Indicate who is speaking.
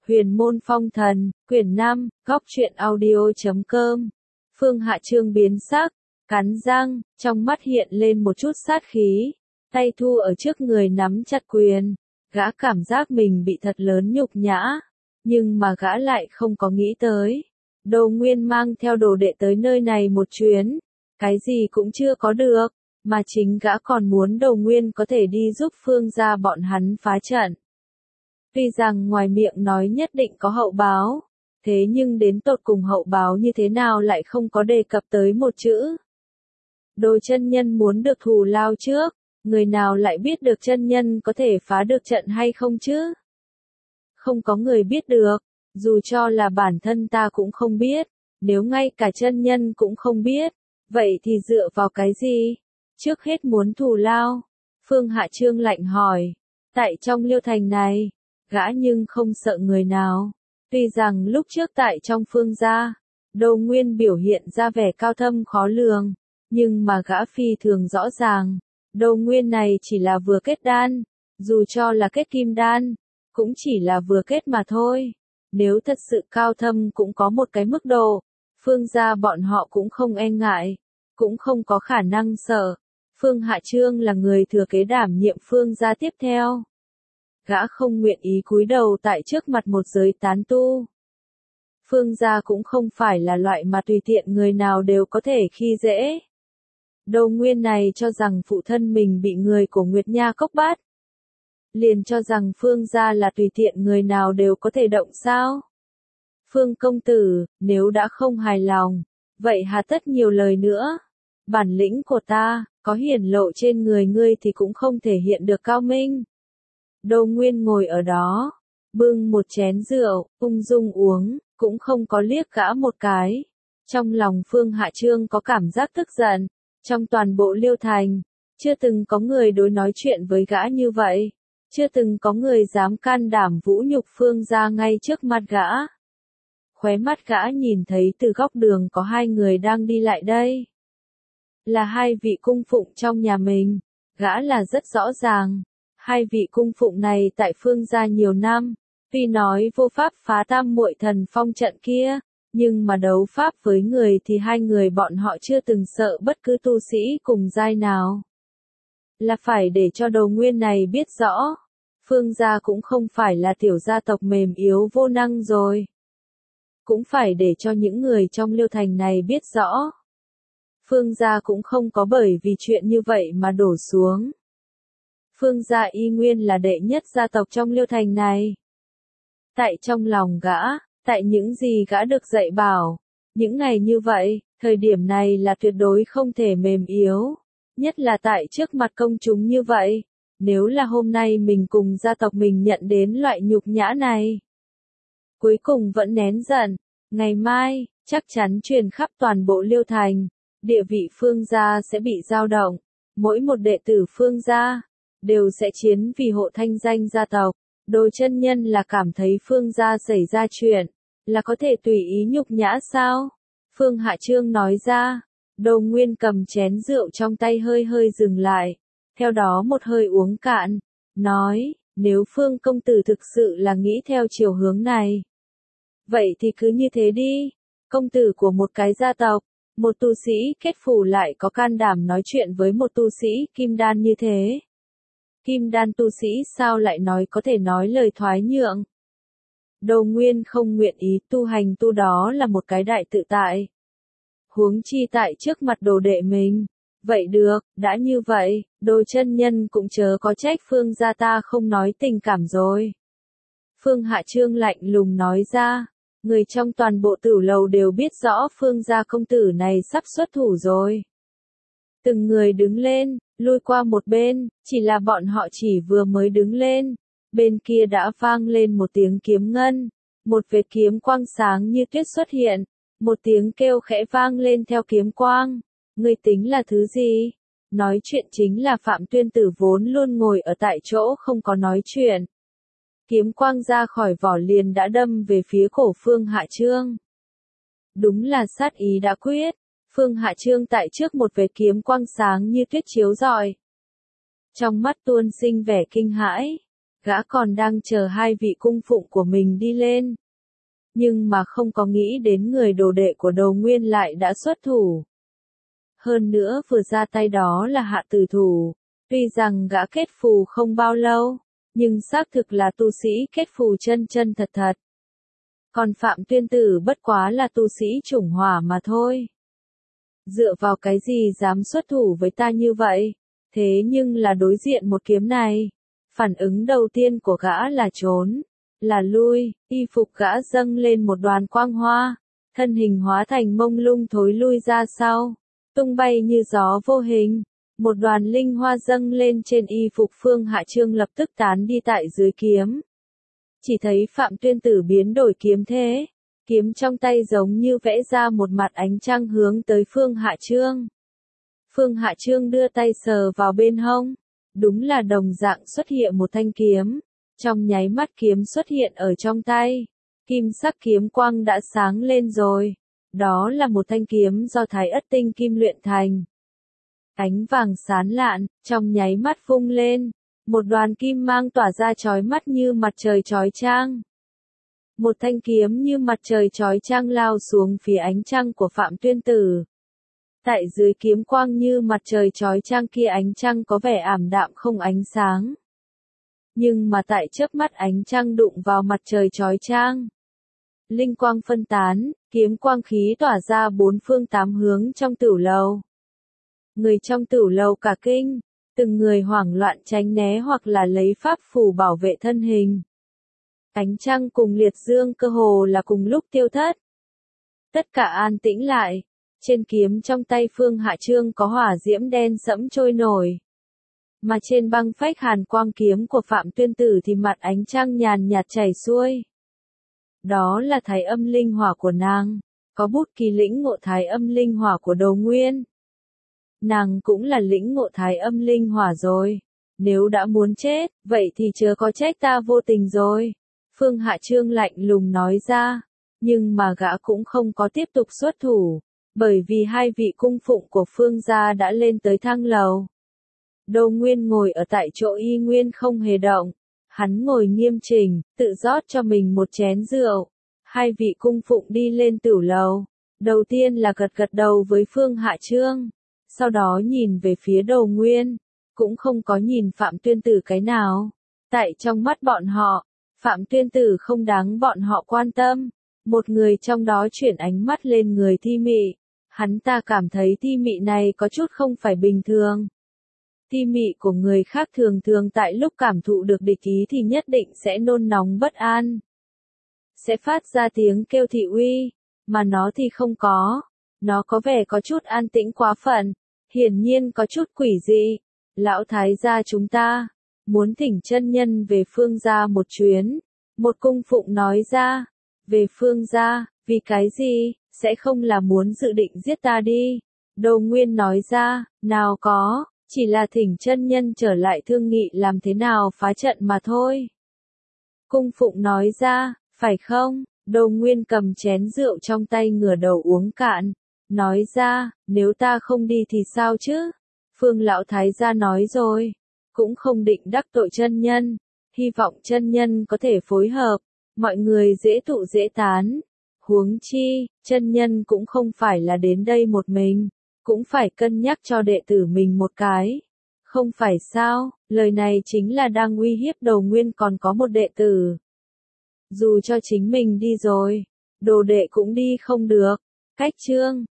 Speaker 1: Huyền môn phong thần, quyển 5, góc truyện audio.com. Phương Hạ Chương biến sắc, cắn răng, trong mắt hiện lên một chút sát khí, tay thu ở trước người nắm chặt quyền, gã cảm giác mình bị thật lớn nhục nhã, nhưng mà gã lại không có nghĩ tới. Đồ Nguyên mang theo đồ đệ tới nơi này một chuyến, cái gì cũng chưa có được, mà chính gã còn muốn Đồ Nguyên có thể đi giúp Phương gia bọn hắn phá trận. Tuy rằng ngoài miệng nói nhất định có hậu báo, thế nhưng đến tột cùng hậu báo như thế nào lại không có đề cập tới một chữ. Đồ chân nhân muốn được thù lao trước, người nào lại biết được chân nhân có thể phá được trận hay không chứ? Không có người biết được, dù cho là bản thân ta cũng không biết, nếu ngay cả chân nhân cũng không biết, vậy thì dựa vào cái gì? Trước hết muốn thù lao, Phương Hạ Chương lạnh hỏi, tại trong Liêu Thành này, gã nhưng không sợ người nào. Tuy rằng lúc trước tại trong Phương gia, Đồ Nguyên biểu hiện ra vẻ cao thâm khó lường, nhưng mà gã phi thường rõ ràng, Đồ Nguyên này chỉ là vừa kết đan, dù cho là kết kim đan, cũng chỉ là vừa kết mà thôi. Nếu thật sự cao thâm cũng có một cái mức độ, Phương gia bọn họ cũng không e ngại, cũng không có khả năng sợ. Phương Hạ Chương là người thừa kế đảm nhiệm Phương gia tiếp theo. Gã không nguyện ý cúi đầu tại trước mặt một giới tán tu. Phương gia cũng không phải là loại mà tùy tiện người nào đều có thể khi dễ. Đồ Nguyên này cho rằng phụ thân mình bị người của Nguyệt Nha Cốc bắt. Liền cho rằng Phương gia là tùy tiện người nào đều có thể động sao. Phương công tử, nếu đã không hài lòng, vậy hà tất nhiều lời nữa. Bản lĩnh của ta, có hiển lộ trên người ngươi thì cũng không thể hiện được cao minh. Đồ Nguyên ngồi ở đó, bưng một chén rượu, ung dung uống, cũng không có liếc gã một cái. Trong lòng Phương Hạ Chương có cảm giác tức giận, trong toàn bộ Liêu Thành, chưa từng có người đối nói chuyện với gã như vậy, chưa từng có người dám can đảm vũ nhục Phương gia ngay trước mặt gã. Khóe mắt gã nhìn thấy từ góc đường có hai người đang đi lại đây. Là hai vị cung phụng trong nhà mình, gã là rất rõ ràng. Hai vị cung phụng này tại Phương gia nhiều năm, tuy nói vô pháp phá tam muội thần phong trận kia, nhưng mà đấu pháp với người thì hai người bọn họ chưa từng sợ bất cứ tu sĩ cùng giai nào. Là phải để cho Đồ Nguyên này biết rõ, Phương gia cũng không phải là tiểu gia tộc mềm yếu vô năng rồi. Cũng phải để cho những người trong Liêu Thành này biết rõ. Phương gia cũng không có bởi vì chuyện như vậy mà đổ xuống. Phương gia y nguyên là đệ nhất gia tộc trong Liêu Thành này. Tại trong lòng gã, tại những gì gã được dạy bảo, những ngày như vậy, thời điểm này là tuyệt đối không thể mềm yếu, nhất là tại trước mặt công chúng như vậy, nếu là hôm nay mình cùng gia tộc mình nhận đến loại nhục nhã này. Cuối cùng vẫn nén giận, ngày mai, chắc chắn truyền khắp toàn bộ Liêu Thành, địa vị Phương gia sẽ bị dao động, mỗi một đệ tử Phương gia đều sẽ chiến vì hộ thanh danh gia tộc. Đồ chân nhân là cảm thấy Phương gia xảy ra chuyện, là có thể tùy ý nhục nhã sao? Phương Hạ Chương nói ra, Đồ Nguyên cầm chén rượu trong tay hơi hơi dừng lại, theo đó một hơi uống cạn, nói, nếu Phương công tử thực sự là nghĩ theo chiều hướng này. Vậy thì cứ như thế đi, công tử của một cái gia tộc, một tu sĩ kết phù lại có can đảm nói chuyện với một tu sĩ kim đan như thế. Kim đan tu sĩ sao lại nói có thể nói lời thoái nhượng. Đồ Nguyên không nguyện ý tu hành tu đó là một cái đại tự tại. Huống chi tại trước mặt đồ đệ mình. Vậy được, đã như vậy, Đồ chân nhân cũng chớ có trách Phương gia ta không nói tình cảm rồi. Phương Hạ Chương lạnh lùng nói ra, người trong toàn bộ tử lầu đều biết rõ Phương gia công tử này sắp xuất thủ rồi. Từng người đứng lên, lui qua một bên, chỉ là bọn họ chỉ vừa mới đứng lên, bên kia đã vang lên một tiếng kiếm ngân, một vệt kiếm quang sáng như tuyết xuất hiện, một tiếng kêu khẽ vang lên theo kiếm quang, ngươi tính là thứ gì? Nói chuyện chính là Phạm Tuyên Tử vốn luôn ngồi ở tại chỗ không có nói chuyện. Kiếm quang ra khỏi vỏ liền đã đâm về phía cổ Phương Hạ Chương. Đúng là sát ý đã quyết. Phương Hạ Chương tại trước một vệt kiếm quang sáng như tuyết chiếu rọi. Trong mắt tuôn sinh vẻ kinh hãi, Gã còn đang chờ hai vị cung phụng của mình đi lên. Nhưng mà không có nghĩ đến người đồ đệ của Đồ Nguyên lại đã xuất thủ. Hơn nữa vừa ra tay đó là Hạ Tử Thủ. Tuy rằng gã kết phù không bao lâu, nhưng xác thực là tu sĩ kết phù chân chân thật thật. Còn Phạm Tuyên Tử bất quá là tu sĩ chủng hỏa mà thôi. Dựa vào cái gì dám xuất thủ với ta như vậy? Thế nhưng là đối diện một kiếm này. Phản ứng đầu tiên của gã là trốn, là lui, y phục gã dâng lên một đoàn quang hoa, thân hình hóa thành mông lung thối lui ra sau, tung bay như gió vô hình. Một đoàn linh hoa dâng lên trên y phục Phương Hạ Chương lập tức tán đi tại dưới kiếm. Chỉ thấy Phạm Tuyên Tử biến đổi kiếm thế, kiếm trong tay giống như vẽ ra một mặt ánh trăng hướng tới Phương Hạ Chương. Phương Hạ Chương đưa tay sờ vào bên hông, đúng là đồng dạng xuất hiện một thanh kiếm, trong nháy mắt kiếm xuất hiện ở trong tay, kim sắc kiếm quang đã sáng lên rồi, đó là một thanh kiếm do Thái Ất tinh kim luyện thành. Ánh vàng sáng lạn, trong nháy mắt vung lên, một đoàn kim mang tỏa ra chói mắt như mặt trời chói chang. Một thanh kiếm như mặt trời chói chang lao xuống phía ánh trăng của Phạm Tuyên Tử. Tại dưới kiếm quang như mặt trời chói chang kia ánh trăng có vẻ ảm đạm không ánh sáng. Nhưng mà tại chớp mắt ánh trăng đụng vào mặt trời chói chang. Linh quang phân tán, kiếm quang khí tỏa ra bốn phương tám hướng trong tửu lầu. Người trong tửu lầu cả kinh, từng người hoảng loạn tránh né hoặc là lấy pháp phù bảo vệ thân hình. Ánh trăng cùng liệt dương cơ hồ là cùng lúc tiêu thất. Tất cả an tĩnh lại, trên kiếm trong tay Phương Hạ Chương có hỏa diễm đen sẫm trôi nổi. Mà trên băng phách hàn quang kiếm của Phạm Tuyên Tử thì mặt ánh trăng nhàn nhạt chảy xuôi. Đó là thái âm linh hỏa của nàng, có bút ký lĩnh ngộ thái âm linh hỏa của Đồ Nguyên. Nàng cũng là lĩnh ngộ thái âm linh hỏa rồi. Nếu đã muốn chết, vậy thì chớ có trách ta vô tình rồi. Phương Hạ Chương lạnh lùng nói ra. Nhưng mà gã cũng không có tiếp tục xuất thủ. Bởi vì hai vị cung phụng của Phương gia đã lên tới thang lầu. Đồ Nguyên ngồi ở tại chỗ y nguyên không hề động. Hắn ngồi nghiêm chỉnh, tự rót cho mình một chén rượu. Hai vị cung phụng đi lên tửu lầu. Đầu tiên là gật gật đầu với Phương Hạ Chương. Sau đó nhìn về phía Đồ Nguyên, cũng không có nhìn Phạm Tuyên Tử cái nào. Tại trong mắt bọn họ, Phạm Tuyên Tử không đáng bọn họ quan tâm. Một người trong đó chuyển ánh mắt lên người Thi Mị. Hắn ta cảm thấy Thi Mị này có chút không phải bình thường. Thi Mị của người khác thường thường tại lúc cảm thụ được địch ý thì nhất định sẽ nôn nóng bất an. Sẽ phát ra tiếng kêu thị uy, mà nó thì không có. Nó có vẻ có chút an tĩnh quá phận. Hiển nhiên có chút quỷ dị. Lão thái gia chúng ta muốn thỉnh chân nhân về Phương gia một chuyến. Một cung phụng nói ra. Về Phương gia, vì cái gì, sẽ không là muốn dự định giết ta đi. Đồ Nguyên nói ra, nào có, chỉ là thỉnh chân nhân trở lại thương nghị làm thế nào phá trận mà thôi. Cung phụng nói ra, phải không? Đồ Nguyên cầm chén rượu trong tay ngửa đầu uống cạn. Nói ra, nếu ta không đi thì sao chứ? Phương lão thái gia nói rồi, cũng không định đắc tội chân nhân, hy vọng chân nhân có thể phối hợp, mọi người dễ tụ dễ tán. Huống chi, chân nhân cũng không phải là đến đây một mình, cũng phải cân nhắc cho đệ tử mình một cái. Không phải sao, lời này chính là đang uy hiếp Đồ Nguyên còn có một đệ tử. Dù cho chính mình đi rồi, đồ đệ cũng đi không được. Cách chương